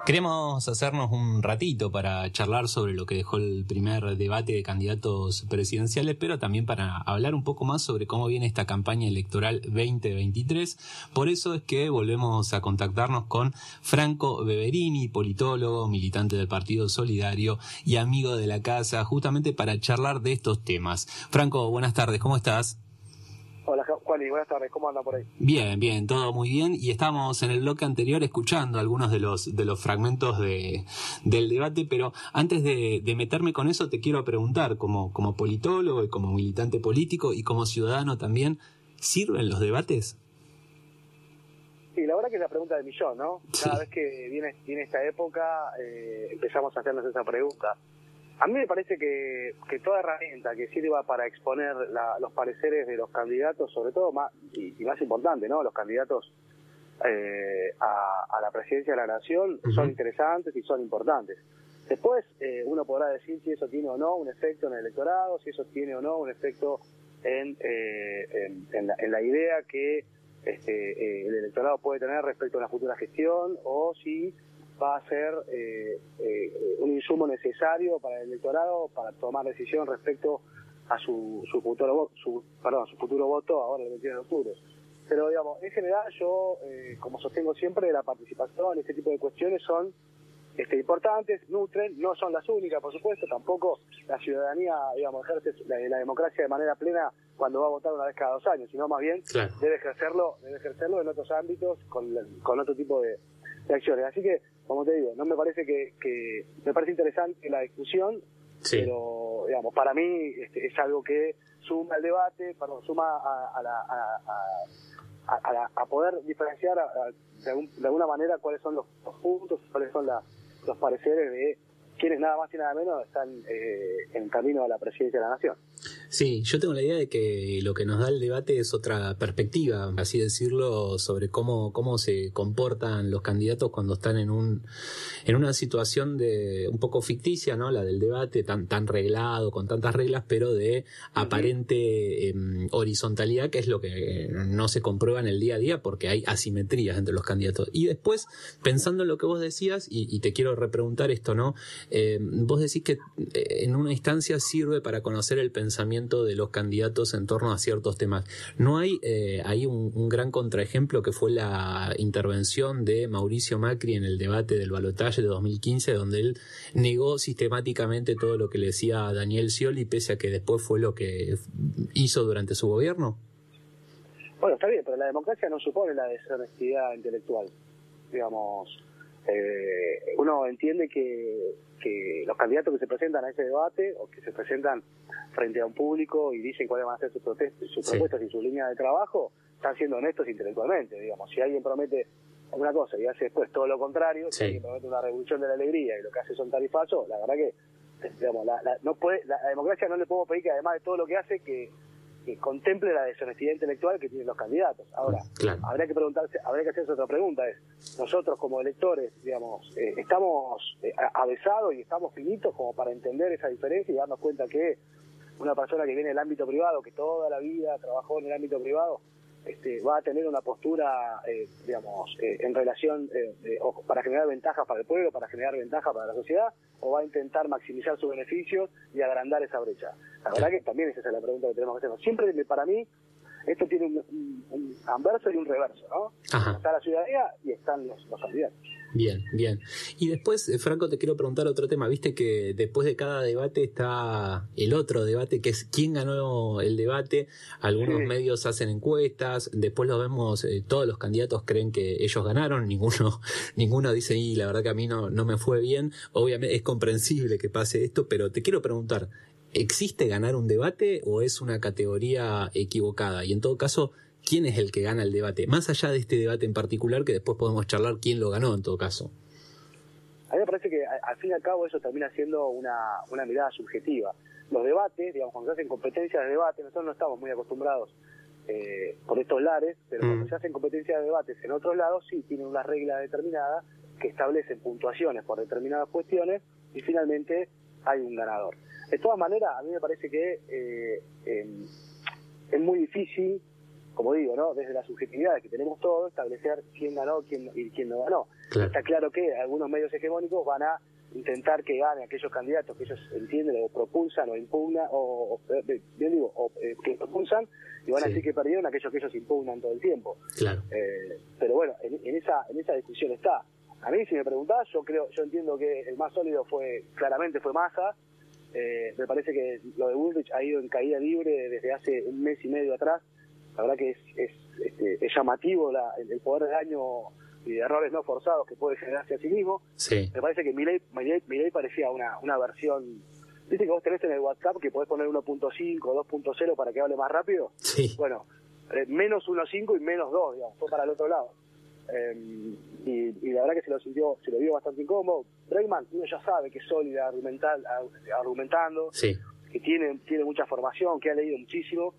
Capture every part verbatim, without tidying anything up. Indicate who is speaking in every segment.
Speaker 1: Queremos hacernos un ratito para charlar sobre lo que dejó el primer debate de candidatos presidenciales, pero también para hablar un poco más sobre cómo viene esta campaña electoral veinte veintitrés. Por eso es que volvemos a contactarnos con Franco Beverini, politólogo, militante del Partido Solidario y amigo de la casa, justamente para charlar de estos temas. Franco, buenas tardes, ¿cómo estás?
Speaker 2: Hola, Juan, y buenas tardes, ¿cómo anda por ahí?
Speaker 1: Bien, bien, todo muy bien, y estábamos en el bloque anterior escuchando algunos de los de los fragmentos de del debate, pero antes de, de meterme con eso te quiero preguntar, como, como politólogo y como militante político y como ciudadano también, ¿sirven los debates?
Speaker 2: Sí, la verdad que es la pregunta del millón, ¿no?
Speaker 1: Sí.
Speaker 2: Cada vez que viene, viene esta época eh, empezamos a hacernos esa pregunta. A mí me parece que, que toda herramienta que sirva para exponer la, los pareceres de los candidatos, sobre todo más y, y más importante, ¿no? Los candidatos eh, a, a la presidencia de la nación, uh-huh, son interesantes y son importantes. Después eh, uno podrá decir si eso tiene o no un efecto en el electorado, si eso tiene o no un efecto en, eh, en, en, la, en la idea que este, eh, el electorado puede tener respecto a una futura gestión, o si va a ser eh, eh, un insumo necesario para el electorado para tomar decisión respecto a su, su futuro su perdón su futuro voto ahora el veintiuno de octubre. Pero digamos, en general yo, eh, como sostengo siempre, la participación, este tipo de cuestiones son este, importantes, nutren, no son las únicas, por supuesto, tampoco la ciudadanía, digamos, ejerce la, la democracia de manera plena cuando va a votar una vez cada dos años, sino más bien, claro, debe ejercerlo, debe ejercerlo en otros ámbitos con, con otro tipo de, de acciones. Así que, como te digo, no me parece que, que me parece interesante la discusión, sí, pero digamos, para mí este, es algo que suma al debate, perdón, suma a, a, la, a, a, a, la, a poder diferenciar a, a, de, algún, de alguna manera cuáles son los, los puntos, cuáles son la, los pareceres de quienes nada más y nada menos están eh, en camino a la presidencia de la nación.
Speaker 1: Sí, yo tengo la idea de que lo que nos da el debate es otra perspectiva, así decirlo, sobre cómo cómo se comportan los candidatos cuando están en un en una situación de un poco ficticia, ¿no? La del debate tan tan reglado, con tantas reglas, pero de uh-huh, aparente eh, horizontalidad, que es lo que no se comprueba en el día a día porque hay asimetrías entre los candidatos. Y después, pensando en lo que vos decías, y, y te quiero repreguntar esto, ¿no? Eh, vos decís que eh, en una instancia sirve para conocer el pensamiento de los candidatos en torno a ciertos temas. ¿No hay eh, hay un, un gran contraejemplo que fue la intervención de Mauricio Macri en el debate del balotaje de dos mil quince, donde él negó sistemáticamente todo lo que le decía a Daniel Scioli, pese a que después fue lo que hizo durante su gobierno?
Speaker 2: Bueno, está bien, pero la democracia no supone la deshonestidad intelectual. Digamos, eh, uno entiende que, que los candidatos que se presentan a ese debate o que se presentan frente a un público y dicen cuáles van a ser sus, protestas, sus sí. propuestas y sus líneas de trabajo, están siendo honestos intelectualmente. Digamos, si alguien promete una cosa y hace después todo lo contrario, sí. si alguien promete una revolución de la alegría y lo que hace son tarifazos, la verdad que digamos, la, la, no puede, la, la democracia no le podemos pedir que además de todo lo que hace, que que contemple la deshonestidad intelectual que tienen los candidatos. Ahora, claro, habría que preguntarse, habría que hacerse otra pregunta, es, nosotros como electores, digamos, eh, estamos eh, avesados y estamos finitos como para entender esa diferencia y darnos cuenta que una persona que viene del ámbito privado, que toda la vida trabajó en el ámbito privado, este, va a tener una postura, eh, digamos, eh, en relación, eh, eh, o para generar ventajas para el pueblo, para generar ventajas para la sociedad, o va a intentar maximizar sus beneficios y agrandar esa brecha. La verdad que también esa es la pregunta que tenemos que hacer. Siempre, para mí, esto tiene un, un, un anverso y un reverso, ¿no? Ajá. Está la ciudadanía y están los, los candidatos.
Speaker 1: Bien, bien. Y después, Franco, te quiero preguntar otro tema. Viste que después de cada debate está el otro debate, que es quién ganó el debate. Algunos sí. medios hacen encuestas, después lo vemos, eh, todos los candidatos creen que ellos ganaron, ninguno ninguno dice, y la verdad que a mí no, no me fue bien. Obviamente es comprensible que pase esto, pero te quiero preguntar, ¿existe ganar un debate o es una categoría equivocada? Y en todo caso, ¿quién es el que gana el debate? Más allá de este debate en particular, que después podemos charlar quién lo ganó en todo caso.
Speaker 2: A mí me parece que al fin y al cabo eso termina siendo una, una mirada subjetiva. Los debates, digamos, cuando se hacen competencias de debate, nosotros no estamos muy acostumbrados eh, por estos lares, pero mm. cuando se hacen competencias de debates en otros lados, sí tienen unas reglas determinadas que establecen puntuaciones por determinadas cuestiones y finalmente hay un ganador. De todas maneras, a mí me parece que eh, eh, es muy difícil, como digo, ¿no? Desde la subjetividad que tenemos todos, establecer quién ganó quién, y quién no ganó. Claro. Está claro que algunos medios hegemónicos van a intentar que gane aquellos candidatos que ellos entienden o propulsan o impugnan, o, o bien digo, o, eh, que propulsan, y van sí. a decir que perdieron aquellos que ellos impugnan todo el tiempo.
Speaker 1: Claro.
Speaker 2: Eh, pero bueno, en, en esa en esa discusión está. A mí, si me preguntás, yo creo, yo entiendo que el más sólido fue, claramente fue Massa. Eh, me parece que lo de Bullrich ha ido en caída libre desde hace un mes y medio atrás. La verdad que es, es, es, es llamativo la, el, el poder de daño y de errores no forzados que puede generarse a sí mismo.
Speaker 1: Sí.
Speaker 2: Me parece que Milei, Milei, Milei parecía una, una versión. ¿Viste que vos tenés en el WhatsApp que podés poner uno punto cinco, dos punto cero para que hable más rápido?
Speaker 1: Sí.
Speaker 2: Bueno, eh, menos uno punto cinco y menos dos, digamos, fue para el otro lado. Eh, y, y la verdad que se lo sintió, se lo vio bastante incómodo. Bregman, uno ya sabe que es sólida argumental, argumentando,
Speaker 1: sí.
Speaker 2: que tiene, tiene mucha formación, que ha leído muchísimo.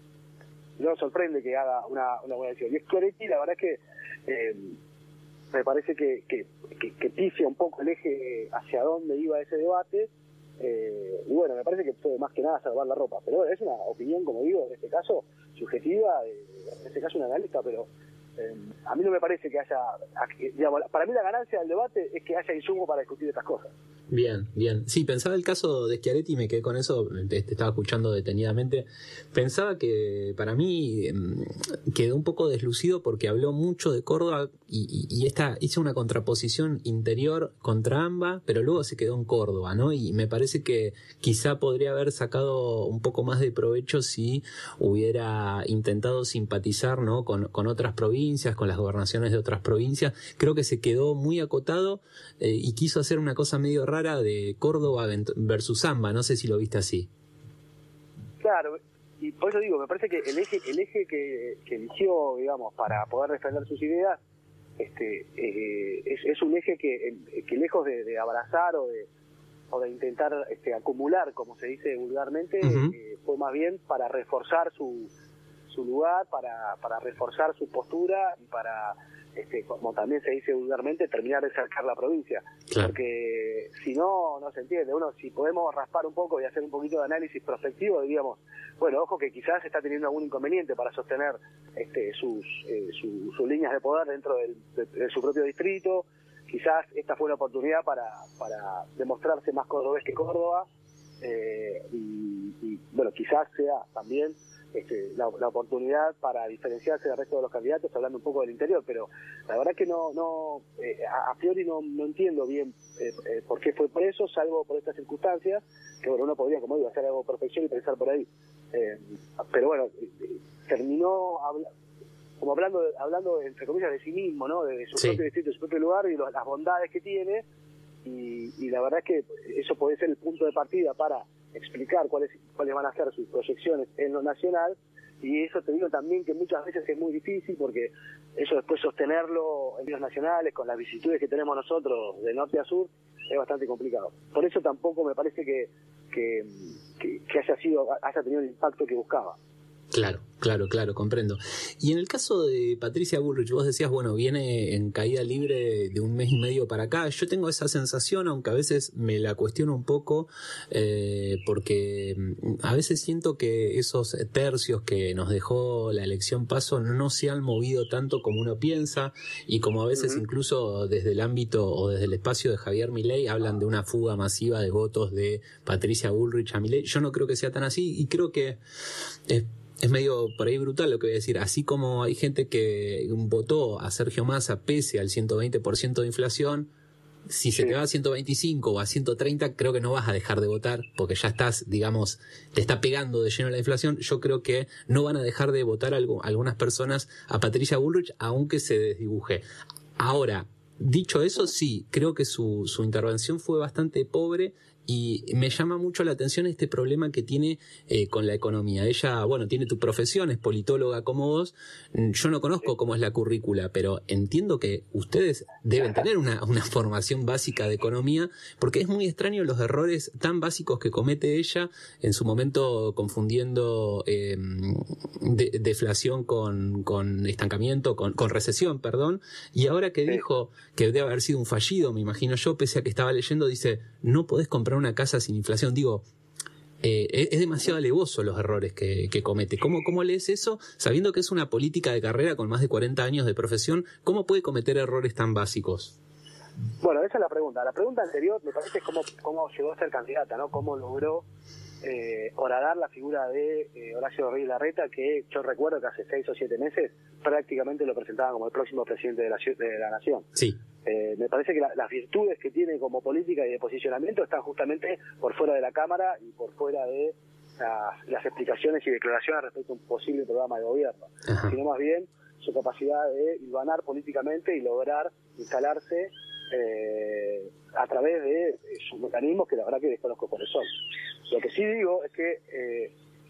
Speaker 2: No nos sorprende que haga una, una buena decisión. Y Schiaretti, la verdad que eh, me parece que, que, que, que pifia un poco el eje hacia dónde iba ese debate. Eh, y bueno, me parece que fue más que nada salvar la ropa. Pero bueno, es una opinión, como digo, en este caso, subjetiva, eh, en este caso un analista, pero eh, a mí no me parece que haya, digamos, para mí la ganancia del debate es que haya insumo para discutir estas cosas.
Speaker 1: Bien, bien. Sí, pensaba el caso de Schiaretti y me quedé con eso, te, te estaba escuchando detenidamente. Pensaba que para mí eh, quedó un poco deslucido porque habló mucho de Córdoba y, y, y esta hizo una contraposición interior contra ambas, pero luego se quedó en Córdoba, ¿no? Y me parece que quizá podría haber sacado un poco más de provecho si hubiera intentado simpatizar, ¿no? con, con otras provincias, con las gobernaciones de otras provincias. Creo que se quedó muy acotado eh, y quiso hacer una cosa medio rara de Córdoba versus Zamba, no sé si lo viste así.
Speaker 2: Claro, y por eso digo, me parece que el eje el eje que, que eligió, digamos, para poder defender sus ideas, este eh, es, es un eje que, que lejos de, de abrazar o de o de intentar este, acumular, como se dice vulgarmente, uh-huh. eh, fue más bien para reforzar su su lugar, para para reforzar su postura y para Este, como también se dice vulgarmente, terminar de cercar la provincia. Claro. Porque si no, no se entiende. Uno, si podemos raspar un poco y hacer un poquito de análisis prospectivo, diríamos, bueno, ojo que quizás está teniendo algún inconveniente para sostener este, sus, eh, su, sus líneas de poder dentro del, de, de su propio distrito. Quizás esta fue una oportunidad para, para demostrarse más cordobés que Córdoba. Eh, y, y, bueno, quizás sea también Este, la, la oportunidad para diferenciarse del resto de los candidatos, hablando un poco del interior, pero la verdad que no, no eh, a, a priori no, no entiendo bien eh, eh, por qué fue preso, salvo por estas circunstancias, que bueno, uno podría, como digo, hacer algo por perfección y pensar por ahí. Eh, pero bueno, eh, terminó habla, como hablando, hablando entre comillas de sí mismo, ¿no? De, de su sí. propio distrito, de su propio lugar y los, las bondades que tiene, y, y la verdad es que eso puede ser el punto de partida para explicar cuáles cuáles van a ser sus proyecciones en lo nacional, y eso te digo también que muchas veces es muy difícil porque eso después sostenerlo en los nacionales con las vicisitudes que tenemos nosotros de norte a sur es bastante complicado. Por eso tampoco me parece que que, que, que haya sido haya tenido el impacto que buscaba.
Speaker 1: Claro, claro, claro, comprendo. Y en el caso de Patricia Bullrich, vos decías, bueno, viene en caída libre de un mes y medio para acá. Yo tengo esa sensación, aunque a veces me la cuestiono un poco, eh, porque a veces siento que esos tercios que nos dejó la elección paso no se han movido tanto como uno piensa, y como a veces uh-huh. incluso desde el ámbito o desde el espacio de Javier Milei hablan de una fuga masiva de votos de Patricia Bullrich a Milei. Yo no creo que sea tan así, y creo que es Es medio por ahí brutal lo que voy a decir. Así como hay gente que votó a Sergio Massa pese al ciento veinte por ciento de inflación, si se sí. te va a ciento veinticinco o a ciento treinta, creo que no vas a dejar de votar porque ya estás, digamos, te está pegando de lleno la inflación. Yo creo que no van a dejar de votar algo, algunas personas a Patricia Bullrich aunque se desdibuje. Ahora, dicho eso, sí, creo que su, su intervención fue bastante pobre. Y me llama mucho la atención este problema que tiene eh, con la economía. Ella, bueno, tiene tu profesión, es politóloga como vos. Yo no conozco cómo es la currícula, pero entiendo que ustedes deben tener una, una formación básica de economía, porque es muy extraño los errores tan básicos que comete ella, en su momento confundiendo eh, de, deflación con, con estancamiento, con, con recesión, perdón. Y ahora que dijo que debe haber sido un fallido, me imagino yo, pese a que estaba leyendo, dice, no podés comprar una casa sin inflación. Digo, eh, es demasiado alevoso los errores que, que comete. ¿Cómo, ¿Cómo lees eso? Sabiendo que es una política de carrera con más de cuarenta años de profesión, ¿cómo puede cometer errores tan básicos?
Speaker 2: Bueno, esa es la pregunta. La pregunta anterior me parece es cómo, cómo llegó a ser candidata, ¿no? Cómo logró eh, horadar la figura de eh, Horacio Rodríguez Larreta, que yo recuerdo que hace seis o siete meses prácticamente lo presentaban como el próximo presidente de la, de la nación.
Speaker 1: Sí.
Speaker 2: Eh, me parece que la, las virtudes que tiene como política y de posicionamiento están justamente por fuera de la Cámara y por fuera de las, las explicaciones y declaraciones respecto a un posible programa de gobierno, Ajá. sino más bien su capacidad de hilvanar políticamente y lograr instalarse eh, a través de eh, sus mecanismos que la verdad que desconozco cuáles son. Lo que sí digo es que eh,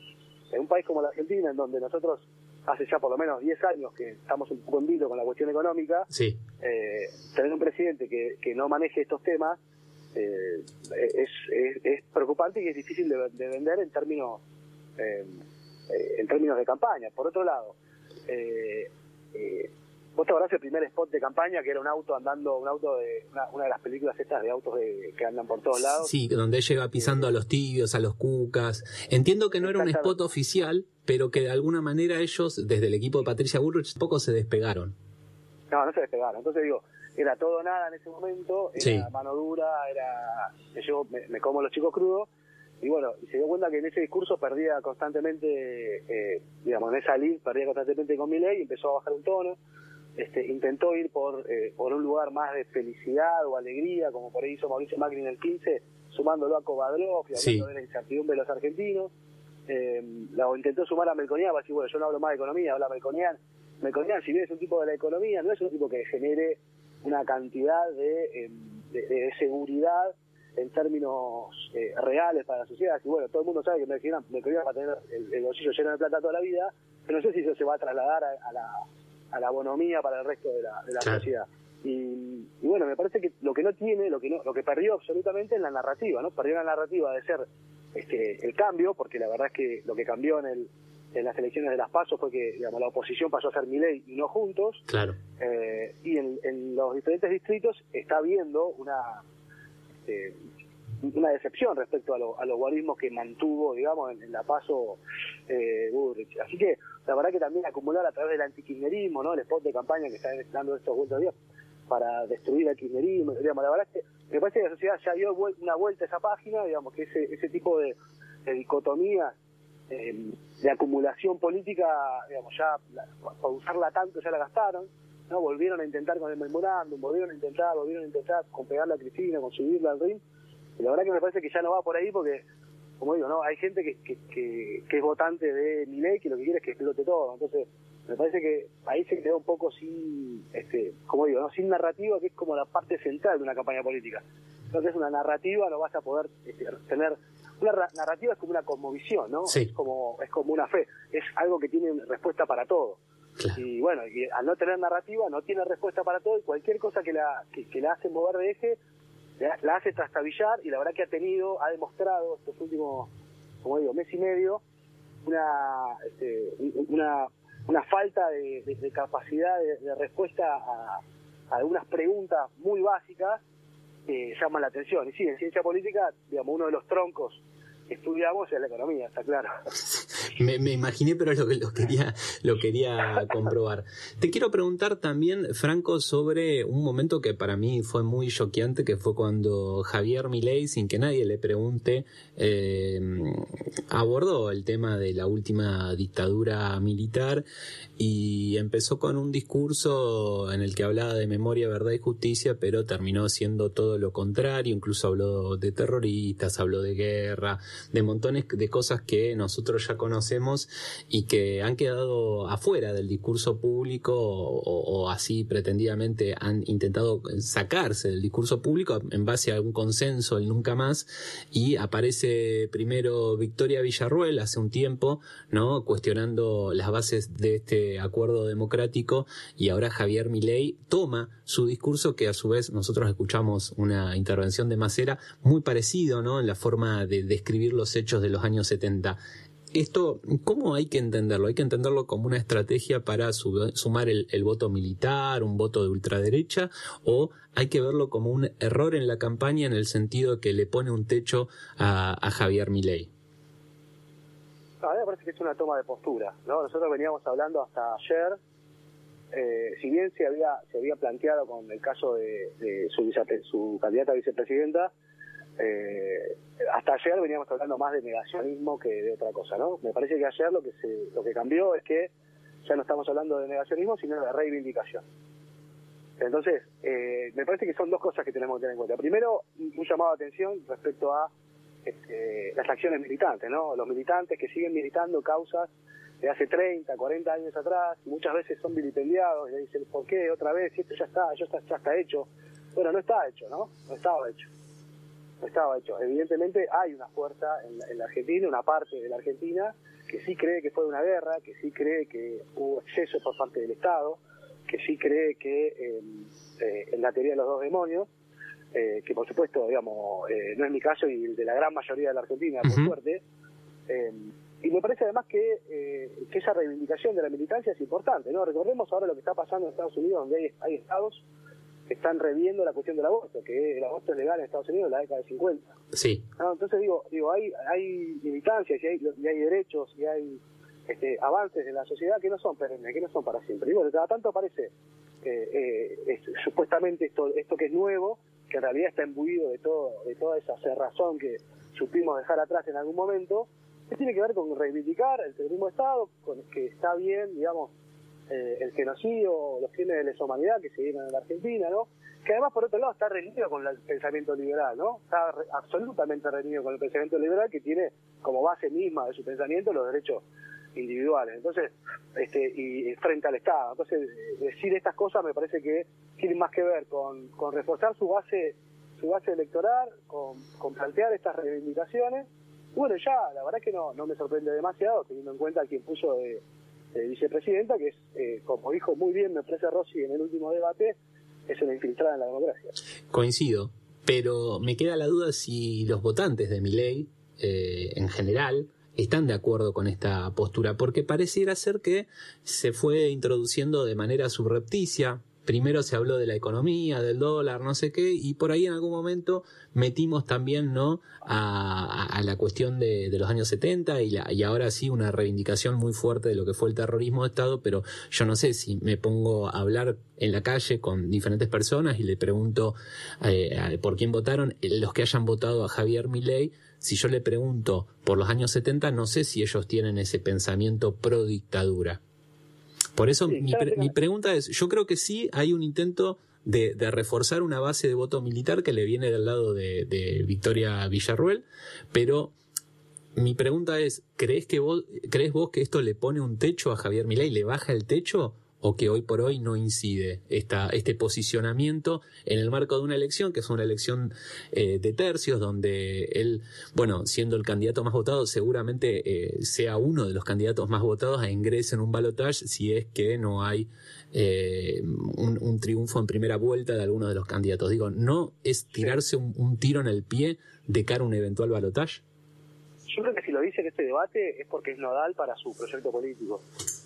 Speaker 2: en un país como la Argentina, en donde nosotros hace ya por lo menos diez años que estamos un poco en vilo con la cuestión económica,
Speaker 1: sí.
Speaker 2: eh, tener un presidente que, que no maneje estos temas eh, es, es, es preocupante y es difícil de, de vender en términos eh, en términos de campaña. Por otro lado, eh, eh, vos te acordás el primer spot de campaña que era un auto andando, un auto de una, una de las películas estas de autos de, que andan por todos lados.
Speaker 1: Sí, donde él llega pisando eh, a los tibios, a los cucas. Entiendo que no era un spot oficial, pero que de alguna manera ellos, desde el equipo de Patricia Bullrich, poco se despegaron.
Speaker 2: No, no se despegaron. Entonces digo, era todo nada en ese momento, era sí. mano dura, era yo me, me como los chicos crudos, y bueno, y se dio cuenta que en ese discurso perdía constantemente, eh, digamos, en esa línea perdía constantemente con Milei y empezó a bajar un tono. Este, intentó ir por eh, por un lugar más de felicidad o alegría, como por ahí hizo Mauricio Macri en el quince, sumándolo a Kovadrov y hablando sí. de la incertidumbre de los argentinos. Eh, la, o intentó sumar a Melconian para decir, bueno, yo no hablo más de economía, habla Melconian. Melconian, si bien es un tipo de la economía, no es un tipo que genere una cantidad de, eh, de, de seguridad en términos eh, reales para la sociedad. Y bueno, todo el mundo sabe que Melconian, Melconian va a tener el, el bolsillo lleno de plata toda la vida, pero no sé si eso se va a trasladar a, a la a la bonomía para el resto de la, de la claro. sociedad. Y, y bueno, me parece que lo que no tiene, lo que no, lo que perdió absolutamente es la narrativa, ¿no? Perdió la narrativa de ser este el cambio, porque la verdad es que lo que cambió en el en las elecciones de las PASO fue que, digamos, la oposición pasó a ser Milei y no Juntos.
Speaker 1: Claro.
Speaker 2: Eh, y en, en los diferentes distritos está habiendo una este, una decepción respecto a, lo, a los guarismos que mantuvo, digamos, en, en la PASO eh, Bullrich. Así que la verdad que también acumular a través del antikirchnerismo, ¿no? El spot de campaña que está dando estos últimos días para destruir el kirchnerismo, digamos, la verdad es que me parece que la sociedad ya dio una vuelta a esa página, digamos, que ese ese tipo de, de dicotomía eh, de acumulación política, digamos, ya la, para usarla tanto ya la gastaron, ¿no? Volvieron a intentar con el memorándum, volvieron a intentar, volvieron a intentar con pegarle a Cristina, con subirla al ring, y la verdad que me parece que ya no va por ahí porque, como digo, no hay gente que, que, que, que es votante de Milei que lo que quiere es que explote todo. Entonces, me parece que ahí se quedó un poco sin, este, como digo, no sin narrativa, que es como la parte central de una campaña política. Entonces, una narrativa no vas a poder este, tener. Una narrativa es como una cosmovisión, ¿no?
Speaker 1: Sí.
Speaker 2: Es como es como una fe, es algo que tiene respuesta para todo.
Speaker 1: Claro.
Speaker 2: Y bueno, y al no tener narrativa, no tiene respuesta para todo, y cualquier cosa que la que, que la hace mover de eje la, la hace trastabillar, y la verdad que ha tenido, ha demostrado estos últimos, como digo, mes y medio, una este, una, una falta de, de, de capacidad de, de respuesta a, a algunas preguntas muy básicas que llaman la atención. Y sí, en ciencia política, digamos, uno de los troncos que estudiamos es la economía, está claro.
Speaker 1: Me, me imaginé, pero lo, lo quería lo quería comprobar. Te quiero preguntar también, Franco, sobre un momento que para mí fue muy choqueante, que fue cuando Javier Milei, sin que nadie le pregunte, eh, abordó el tema de la última dictadura militar y empezó con un discurso en el que hablaba de memoria, verdad y justicia, pero terminó siendo todo lo contrario. Incluso habló de terroristas, habló de guerra, de montones de cosas que nosotros ya conocemos y que han quedado afuera del discurso público o, o así pretendidamente han intentado sacarse del discurso público en base a un consenso, el nunca más, y aparece primero Victoria Villarruel hace un tiempo, ¿no?, cuestionando las bases de este acuerdo democrático, y ahora Javier Milei toma su discurso, que a su vez nosotros escuchamos una intervención de Macera muy parecido, ¿no?, en la forma de describir los hechos de los años setenta. Esto, ¿cómo hay que entenderlo? ¿Hay que entenderlo como una estrategia para sumar el, el voto militar, un voto de ultraderecha, o hay que verlo como un error en la campaña en el sentido de que le pone un techo a, a Javier Milei?
Speaker 2: A mí me parece que es una toma de postura, ¿no? Nosotros veníamos hablando hasta ayer eh, si bien se había se había planteado con el caso de, de su, vice, su candidata a vicepresidenta, eh, hasta ayer veníamos hablando más de negacionismo que de otra cosa, ¿no? Me parece que ayer lo que se, lo que cambió es que ya no estamos hablando de negacionismo, sino de reivindicación. Entonces, eh, me parece que son dos cosas que tenemos que tener en cuenta. Primero, un llamado de atención respecto a este, las acciones militantes, ¿no? Los militantes que siguen militando causas de hace treinta, cuarenta años atrás, muchas veces son vilipendiados y le dicen, ¿por qué otra vez? Si esto ya está, ya está, ya está hecho. Bueno, no está hecho, ¿no? No estaba hecho. No estaba hecho. Evidentemente hay una fuerza en la, en la Argentina, una parte de la Argentina, que sí cree que fue una guerra, que sí cree que hubo exceso por parte del Estado, que sí cree que eh, eh, en la teoría de los dos demonios, eh, que por supuesto, digamos, eh, no es mi caso y el de la gran mayoría de la Argentina, por uh-huh. suerte, eh, y me parece además que, eh, que esa reivindicación de la militancia es importante, ¿no? Recordemos ahora lo que está pasando en Estados Unidos, donde hay, hay estados que están reviendo la cuestión del aborto, que el aborto es legal en Estados Unidos en la década de cincuenta.
Speaker 1: Sí.
Speaker 2: ¿No? Entonces digo, digo hay, hay militancias y hay, y hay derechos y hay este, avances en la sociedad que no son perennes, que no son para siempre. Y bueno, cada tanto aparece eh, eh, es, supuestamente esto esto que es nuevo, que en realidad está imbuido de todo de toda esa cerrazón que supimos dejar atrás en algún momento, que tiene que ver con reivindicar el terrorismo de Estado, con que está bien, digamos, eh, el genocidio, los crímenes de lesa humanidad que se dieron en la Argentina, ¿no? Que además, por otro lado, está reñido con el pensamiento liberal, ¿no? Está re, absolutamente reñido con el pensamiento liberal, que tiene como base misma de su pensamiento los derechos individuales. Entonces, este y frente al Estado. Entonces, decir estas cosas me parece que tienen más que ver con, con reforzar su base su base electoral, con, con plantear estas reivindicaciones. Bueno, ya, la verdad es que no, no me sorprende demasiado, teniendo en cuenta a quien puso de, de vicepresidenta, que es, eh, como dijo muy bien, me parece Rossi en el último debate, es una infiltrada en la democracia.
Speaker 1: Coincido, pero me queda la duda si los votantes de Milei, eh, en general, están de acuerdo con esta postura, porque pareciera ser que se fue introduciendo de manera subrepticia. Primero se habló de la economía, del dólar, no sé qué, y por ahí en algún momento metimos también, ¿no?, a, a la cuestión de, de los años setenta y, la, y ahora sí una reivindicación muy fuerte de lo que fue el terrorismo de Estado, pero yo no sé si me pongo a hablar en la calle con diferentes personas y le pregunto eh, por quién votaron, los que hayan votado a Javier Milei, si yo le pregunto por los años setenta, no sé si ellos tienen ese pensamiento pro dictadura. Por eso sí, mi, pre- mi pregunta es, yo creo que sí hay un intento de, de reforzar una base de voto militar que le viene del lado de, de Victoria Villarruel, pero mi pregunta es, ¿crees que vos, crees vos que esto le pone un techo a Javier Milei, le baja el techo, o que hoy por hoy no incide esta, este posicionamiento en el marco de una elección, que es una elección eh, de tercios, donde él, bueno, siendo el candidato más votado, seguramente eh, sea uno de los candidatos más votados e ingrese en un balotaje si es que no hay eh, un, un triunfo en primera vuelta de alguno de los candidatos. Digo, ¿no es tirarse un, un tiro en el pie de cara a un eventual balotaje?
Speaker 2: Yo creo que si lo dice en este debate es porque es nodal para su proyecto político.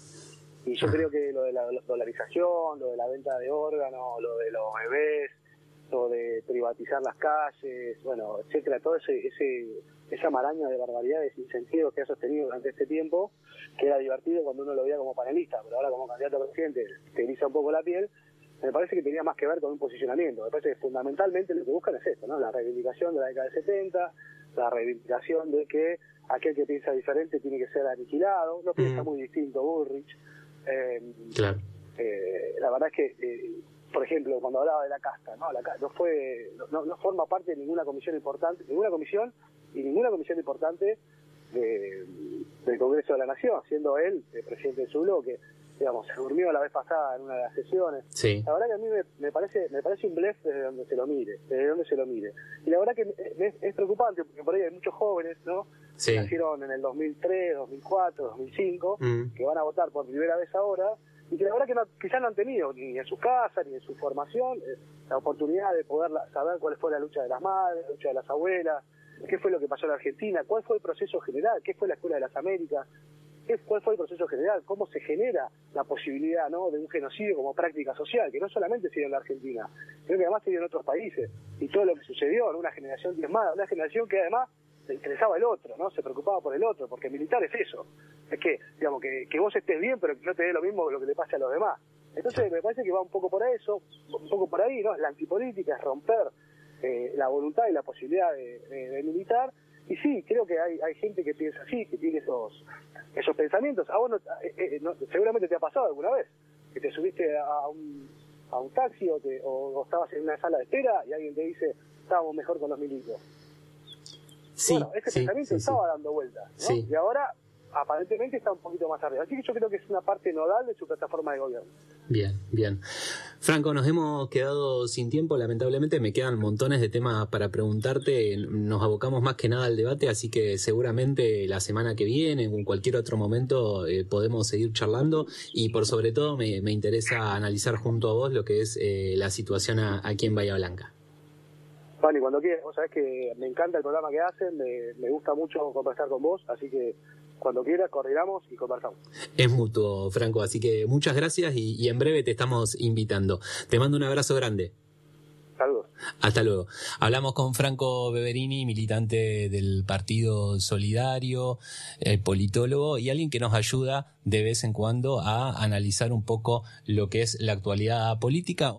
Speaker 2: Y yo creo que lo de la dolarización, lo de la venta de órganos, lo de los bebés, lo de privatizar las calles, bueno, etcétera, todo ese, ese esa maraña de barbaridades sin sentido que ha sostenido durante este tiempo, que era divertido cuando uno lo veía como panelista, pero ahora como candidato a presidente te eriza un poco la piel. Me parece que tenía más que ver con un posicionamiento. Me parece que fundamentalmente lo que buscan es esto, ¿no? La reivindicación de la década del setenta, la reivindicación de que aquel que piensa diferente tiene que ser aniquilado. No piensa mm. muy distinto Bullrich. Eh,
Speaker 1: claro.
Speaker 2: eh, la verdad es que, eh, por ejemplo, cuando hablaba de la casta, no, la, no fue, no, no forma parte de ninguna comisión importante, ninguna comisión y ninguna comisión importante de, del Congreso de la Nación, siendo él el presidente de su bloque. Digamos, se durmió la vez pasada en una de las sesiones.
Speaker 1: Sí.
Speaker 2: La verdad que a mí me, me parece me parece un blef desde donde se lo mire, desde donde se lo mire. Y la verdad que es, es preocupante porque por ahí hay muchos jóvenes, ¿no?
Speaker 1: Sí.
Speaker 2: Que nacieron en el dos mil tres, dos mil cuatro, dos mil cinco, mm. que van a votar por primera vez ahora y que la verdad que no, quizás no han tenido ni en sus casas ni en su formación eh, la oportunidad de poder la, saber cuál fue la lucha de las madres, la lucha de las abuelas, qué fue lo que pasó en la Argentina, cuál fue el proceso general, qué fue la Escuela de las Américas, cuál fue el proceso general, cómo se genera la posibilidad, ¿no?, de un genocidio como práctica social, que no solamente se dio en la Argentina, sino que además se dio en otros países, y todo lo que sucedió en una generación diezmada, una generación que además le interesaba el otro, ¿no?, se preocupaba por el otro, porque militar es eso, es que, digamos, que, que vos estés bien, pero que no te dé lo mismo que lo que le pase a los demás. Entonces me parece que va un poco por eso, un poco por ahí, ¿no? La antipolítica es romper eh, la voluntad y la posibilidad de, de, de militar. Y sí, creo que hay, hay gente que piensa así, que tiene esos esos pensamientos. A vos no, eh, eh, no, seguramente te ha pasado alguna vez, que te subiste a un, a un taxi o, te, o, o estabas en una sala de espera y alguien te dice, estábamos mejor con los milicos.
Speaker 1: Sí,
Speaker 2: bueno, ese
Speaker 1: sí,
Speaker 2: pensamiento
Speaker 1: sí,
Speaker 2: estaba
Speaker 1: sí.
Speaker 2: dando vueltas, ¿no?
Speaker 1: Sí.
Speaker 2: Y ahora aparentemente está un poquito más arriba. Así que yo creo que es una parte nodal de su plataforma de gobierno.
Speaker 1: Bien, bien. Franco, nos hemos quedado sin tiempo, lamentablemente. Me quedan montones de temas para preguntarte. Nos abocamos más que nada al debate, así que seguramente la semana que viene o en cualquier otro momento eh, podemos seguir charlando. Y por sobre todo me, me interesa analizar junto a vos lo que es eh, la situación a, aquí en Bahía Blanca.
Speaker 2: Fanny, cuando quieras, vos sabés que me encanta el programa que hacen, me, me gusta mucho conversar con vos, así que cuando quieras coordinamos y conversamos.
Speaker 1: Es mutuo, Franco, así que muchas gracias y, y en breve te estamos invitando. Te mando un abrazo grande.
Speaker 2: Saludos.
Speaker 1: Hasta luego. Hablamos con Franco Beverini, militante del Partido Solidario, eh, politólogo y alguien que nos ayuda de vez en cuando a analizar un poco lo que es la actualidad política.